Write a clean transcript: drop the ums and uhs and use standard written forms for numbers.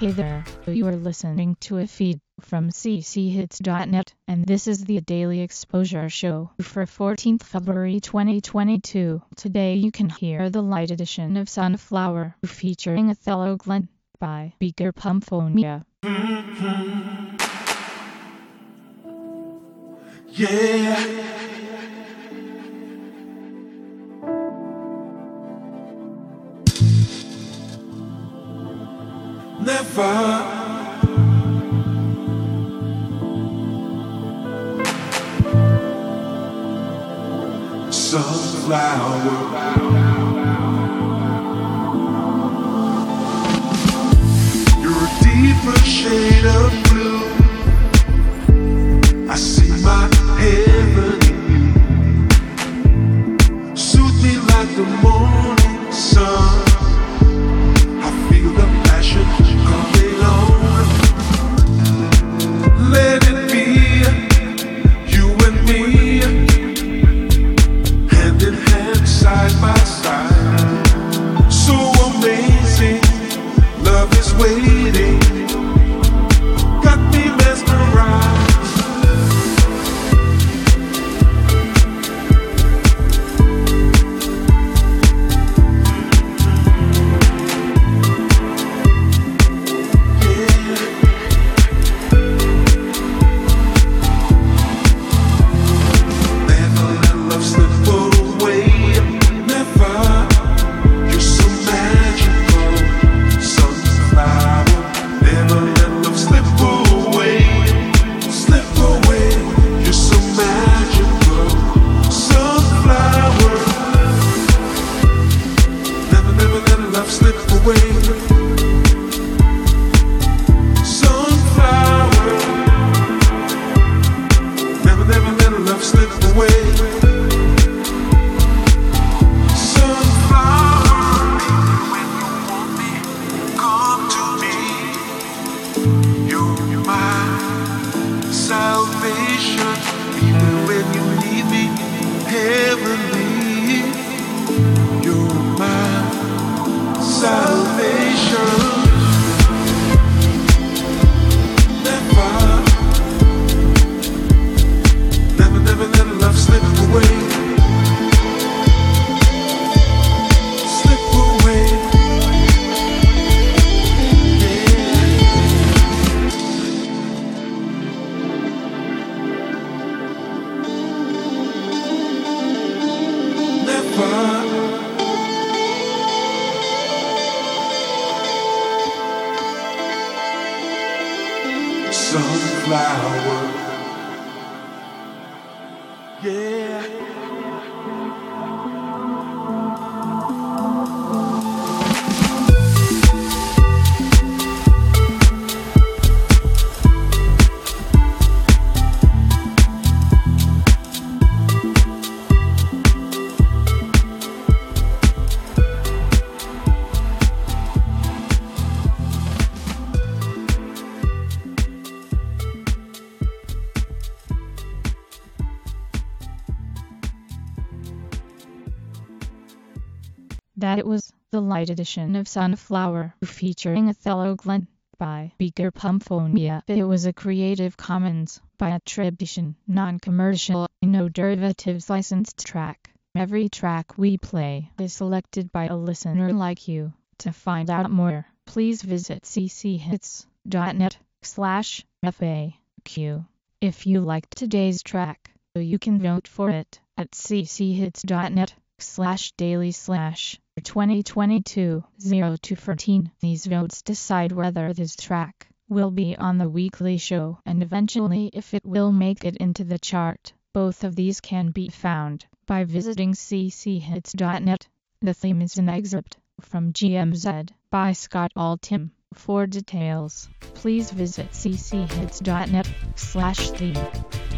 Hey there, you are listening to a feed from cchits.net, and this is the Daily Exposure Show for 14th February 2022. Today you can hear the light edition of Sunflower featuring Othello Glenn by Beaker Pumphonia. Yeah. Never. Sunflower. You're a deeper shade of blue. I see my heaven in you. Soothe me like the morning sun. I feel the passion coming on. Let it be you and me, hand in hand, side by side. So amazing, love is waiting. Got me mesmerized. Salvation, even when you leave me, heavenly. You're my salvation. Never, never, never let love slip away. Slip away. Sunflower, yeah. That it was the light edition of Sunflower featuring Othello Glenn by Beaker Pumphonia. It was a Creative Commons by attribution, non-commercial, no derivatives licensed track. Every track we play is selected by a listener like you. To find out more, please visit cchits.net/FAQ. If you liked today's track, you can vote for it at cchits.net/daily/2022-0214. These votes decide whether this track will be on the weekly show and eventually if it will make it into the chart. Both of these can be found by visiting cchits.net. The theme is an excerpt from GMZ by Scott Altham. For details, please visit cchits.net/theme.